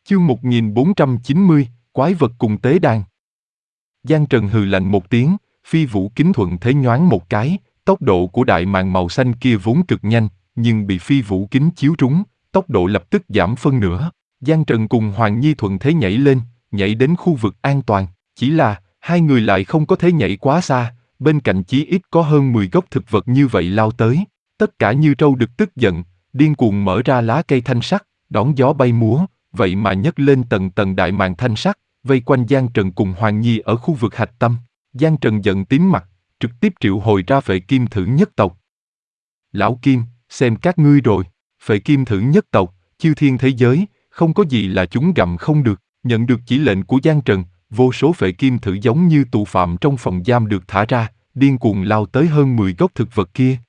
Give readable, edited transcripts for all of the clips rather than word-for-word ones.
Chương 1490, Quái vật cùng tế đàn. Giang Trần hừ lạnh một tiếng, phi vũ kính thuận thế nhoáng một cái, tốc độ của đại màng màu xanh kia vốn cực nhanh, nhưng bị phi vũ kính chiếu trúng, tốc độ lập tức giảm phân nửa. Giang Trần cùng Hoàng Nhi thuận thế nhảy lên, nhảy đến khu vực an toàn, chỉ là hai người lại không có thể nhảy quá xa, bên cạnh chí ít có hơn 10 gốc thực vật như vậy lao tới, tất cả như trâu đực tức giận, điên cuồng mở ra lá cây thanh sắc, đón gió bay múa, vậy mà nhấc lên tầng tầng đại màng thanh sắc, vây quanh Giang Trần cùng Hoàng Nhi ở khu vực hạch tâm. Giang Trần giận tím mặt, trực tiếp triệu hồi ra Phệ Kim Thử Nhất tộc. Lão Kim, xem các ngươi rồi, Phệ Kim Thử Nhất tộc, chư thiên thế giới, không có gì là chúng gặm không được. Nhận được chỉ lệnh của Giang Trần, vô số Phệ Kim Thử giống như tù phạm trong phòng giam được thả ra, điên cuồng lao tới hơn 10 gốc thực vật kia,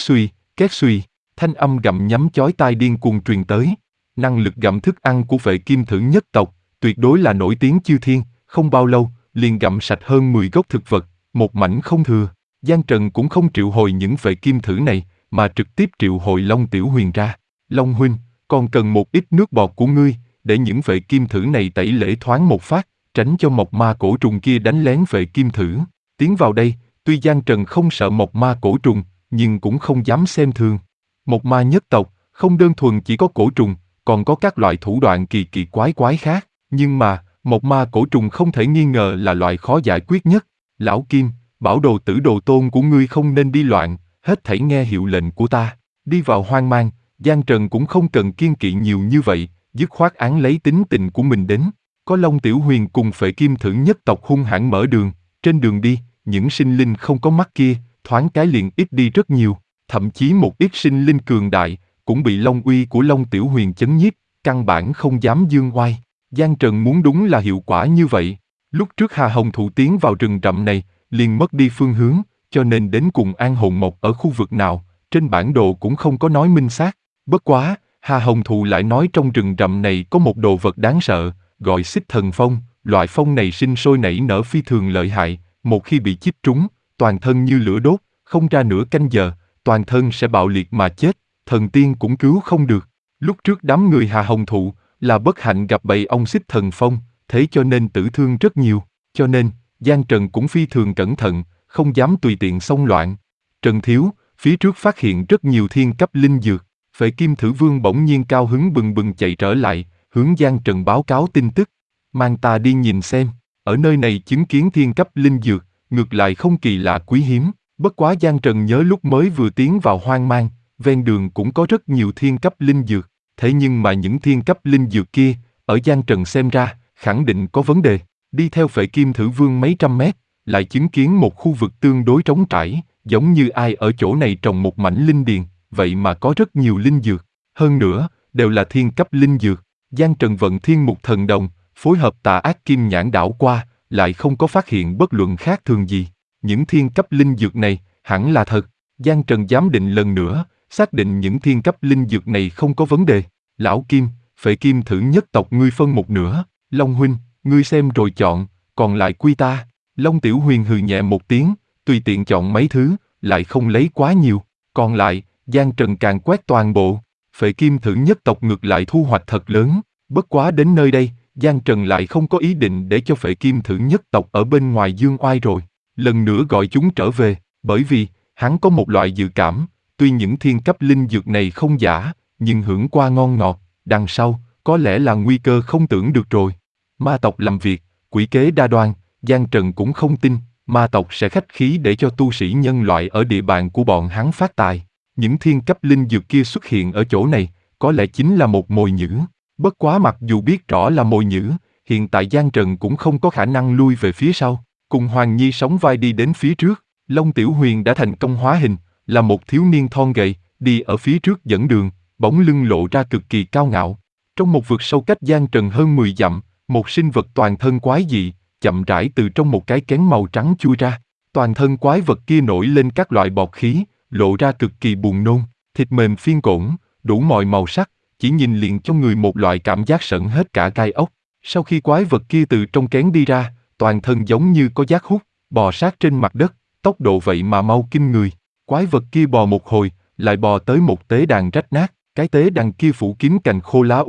két suy, thanh âm gặm nhấm chói tai điên cuồng truyền tới. Năng lực gặm thức ăn của Phệ Kim Thử Nhất tộc, tuyệt đối là nổi tiếng chư thiên, không bao lâu, liền gặm sạch hơn 10 gốc thực vật, một mảnh không thừa. Giang Trần cũng không triệu hồi những Phệ Kim Thử này, mà trực tiếp triệu hồi Long Tiểu Huyền ra. Long huynh, còn cần một ít nước bọt của ngươi, để những Phệ Kim Thử này tẩy lễ thoáng một phát, tránh cho mộc ma cổ trùng kia đánh lén Phệ Kim Thử. Tiến vào đây, tuy Giang Trần không sợ mộc ma cổ trùng, nhưng cũng không dám xem thường. Mộc ma nhất tộc, không đơn thuần chỉ có cổ trùng, còn có các loại thủ đoạn kỳ kỳ quái khác. Nhưng mà, mộc ma cổ trùng không thể nghi ngờ là loại khó giải quyết nhất. Lão Kim, bảo đồ tử đồ tôn của ngươi không nên đi loạn, hết thảy nghe hiệu lệnh của ta. Đi vào hoang mang, Giang Trần cũng không cần kiêng kỵ nhiều như vậy, dứt khoát án lấy tính tình của mình đến. Có Long Tiểu Huyền cùng Phệ Kim Thử Nhất tộc hung hãn mở đường, trên đường đi, những sinh linh không có mắt kia, thoáng cái liền ít đi rất nhiều, thậm chí một ít sinh linh cường đại, cũng bị long uy của Long Tiểu Huyền chấn nhiếp, căn bản không dám dương oai. Giang Trần muốn đúng là hiệu quả như vậy. Lúc trước Hà Hồng Thụ tiến vào rừng rậm này, liền mất đi phương hướng, cho nên đến cùng An Hồn Mộc ở khu vực nào, trên bản đồ cũng không có nói minh xác. Bất quá, Hà Hồng Thụ lại nói trong rừng rậm này có một đồ vật đáng sợ, gọi Xích Thần Phong. Loại phong này sinh sôi nảy nở phi thường lợi hại, một khi bị chích trúng, toàn thân như lửa đốt, không ra nửa canh giờ, toàn thân sẽ bạo liệt mà chết, thần tiên cũng cứu không được. Lúc trước đám người Hà Hồng Thụ là bất hạnh gặp bầy ong Xích Thần Phong, thế cho nên tử thương rất nhiều, cho nên Giang Trần cũng phi thường cẩn thận, không dám tùy tiện xông loạn. Trần thiếu, phía trước phát hiện rất nhiều thiên cấp linh dược. Phệ Kim Thử Vương bỗng nhiên cao hứng bừng bừng chạy trở lại, hướng Giang Trần báo cáo tin tức. Mang ta đi nhìn xem, ở nơi này chứng kiến thiên cấp linh dược, ngược lại không kỳ lạ quý hiếm. Bất quá Giang Trần nhớ lúc mới vừa tiến vào hoang mang, ven đường cũng có rất nhiều thiên cấp linh dược. Thế nhưng mà những thiên cấp linh dược kia, ở Giang Trần xem ra, khẳng định có vấn đề. Đi theo Phệ Kim Thử Vương mấy trăm mét, lại chứng kiến một khu vực tương đối trống trải, giống như ai ở chỗ này trồng một mảnh linh điền, vậy mà có rất nhiều linh dược. Hơn nữa, đều là thiên cấp linh dược. Giang Trần vận Thiên Mục Thần Đồng, phối hợp Tà Ác Kim Nhãn đảo qua, lại không có phát hiện bất luận khác thường gì. Những thiên cấp linh dược này, hẳn là thật. Giang Trần giám định lần nữa, xác định những thiên cấp linh dược này không có vấn đề. Lão Kim, Phệ Kim Thử Nhất tộc ngươi phân một nửa, Long huynh, ngươi xem rồi chọn, còn lại quy ta. Long Tiểu Huyền hừ nhẹ một tiếng, tùy tiện chọn mấy thứ, lại không lấy quá nhiều. Còn lại, Giang Trần càng quét toàn bộ. Phệ Kim Thử Nhất tộc ngược lại thu hoạch thật lớn. Bất quá đến nơi đây, Giang Trần lại không có ý định để cho Phệ Kim Thử Nhất tộc ở bên ngoài dương oai rồi. Lần nữa gọi chúng trở về, bởi vì, hắn có một loại dự cảm, tuy những thiên cấp linh dược này không giả, nhưng hưởng qua ngon ngọt, đằng sau, có lẽ là nguy cơ không tưởng được rồi. Ma tộc làm việc, quỷ kế đa đoan, Giang Trần cũng không tin, ma tộc sẽ khách khí để cho tu sĩ nhân loại ở địa bàn của bọn hắn phát tài. Những thiên cấp linh dược kia xuất hiện ở chỗ này, có lẽ chính là một mồi nhữ. Bất quá mặc dù biết rõ là mồi nhữ, hiện tại Giang Trần cũng không có khả năng lui về phía sau. Cùng Hoàng Nhi sóng vai đi đến phía trước, Long Tiểu Huyền đã thành công hóa hình, là một thiếu niên thon gầy, đi ở phía trước dẫn đường, bóng lưng lộ ra cực kỳ cao ngạo. Trong một vực sâu cách Giang Trần hơn 10 dặm, một sinh vật toàn thân quái dị, chậm rãi từ trong một cái kén màu trắng chui ra. Toàn thân quái vật kia nổi lên các loại bọt khí, lộ ra cực kỳ buồn nôn, thịt mềm phiên cổn, đủ mọi màu sắc, chỉ nhìn liền cho người một loại cảm giác sởn hết cả gai ốc. Sau khi quái vật kia từ trong kén đi ra, toàn thân giống như có giác hút, bò sát trên mặt đất, tốc độ vậy mà mau kinh người. Quái vật kia bò một hồi, lại bò tới một tế đàn rách nát, cái tế đàn kia phủ kín cành khô lá úa,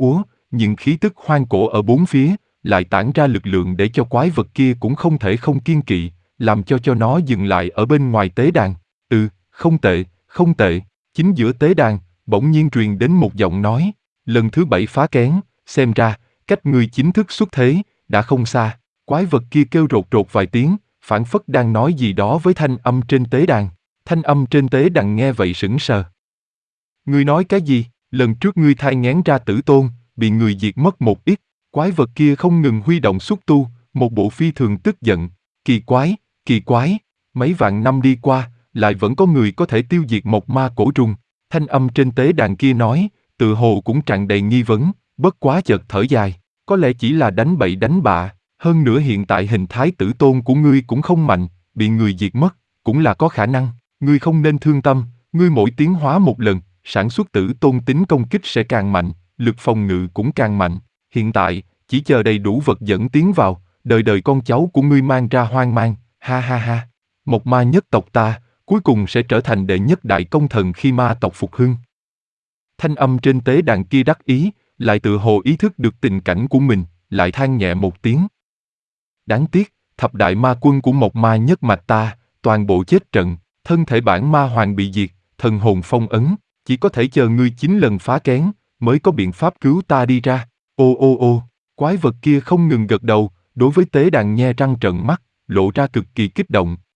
nhưng khí tức hoang cổ ở bốn phía lại tản ra lực lượng để cho quái vật kia cũng không thể không kiên kỵ, làm cho nó dừng lại ở bên ngoài tế đàn. Không tệ, không tệ. Chính giữa tế đàn, bỗng nhiên truyền đến một giọng nói, lần thứ 7 phá kén, xem ra, cách ngươi chính thức xuất thế, đã không xa. Quái vật kia kêu rột rột vài tiếng, phảng phất đang nói gì đó với thanh âm trên tế đàn. Thanh âm trên tế đàn nghe vậy sững sờ. Ngươi nói cái gì? Lần trước ngươi thai nghén ra tử tôn, bị người diệt mất một ít. Quái vật kia không ngừng huy động xúc tu, một bộ phi thường tức giận. Kỳ quái, mấy vạn năm đi qua, lại vẫn có người có thể tiêu diệt một ma cổ trùng. Thanh âm trên tế đàn kia nói, tự hồ cũng tràn đầy nghi vấn, bất quá chợt thở dài. Có lẽ chỉ là đánh bậy đánh bạ, hơn nữa hiện tại hình thái tử tôn của ngươi cũng không mạnh, bị người diệt mất, cũng là có khả năng. Ngươi không nên thương tâm, ngươi mỗi tiến hóa một lần, sản xuất tử tôn tính công kích sẽ càng mạnh, lực phòng ngự cũng càng mạnh. Hiện tại, chỉ chờ đầy đủ vật dẫn tiến vào, đời đời con cháu của ngươi mang ra hoang mang, ha ha ha. Một ma nhất tộc ta, cuối cùng sẽ trở thành đệ nhất đại công thần khi ma tộc phục hưng. Thanh âm trên tế đàn kia đắc ý, lại tự hồ ý thức được tình cảnh của mình, lại than nhẹ một tiếng. Đáng tiếc, thập đại ma quân của một ma nhất mạch ta, toàn bộ chết trận, thân thể bản ma hoàng bị diệt, thần hồn phong ấn, chỉ có thể chờ ngươi 9 lần phá kén, mới có biện pháp cứu ta đi ra. Ô, quái vật kia không ngừng gật đầu, đối với tế đàn nhe răng trợn mắt, lộ ra cực kỳ kích động,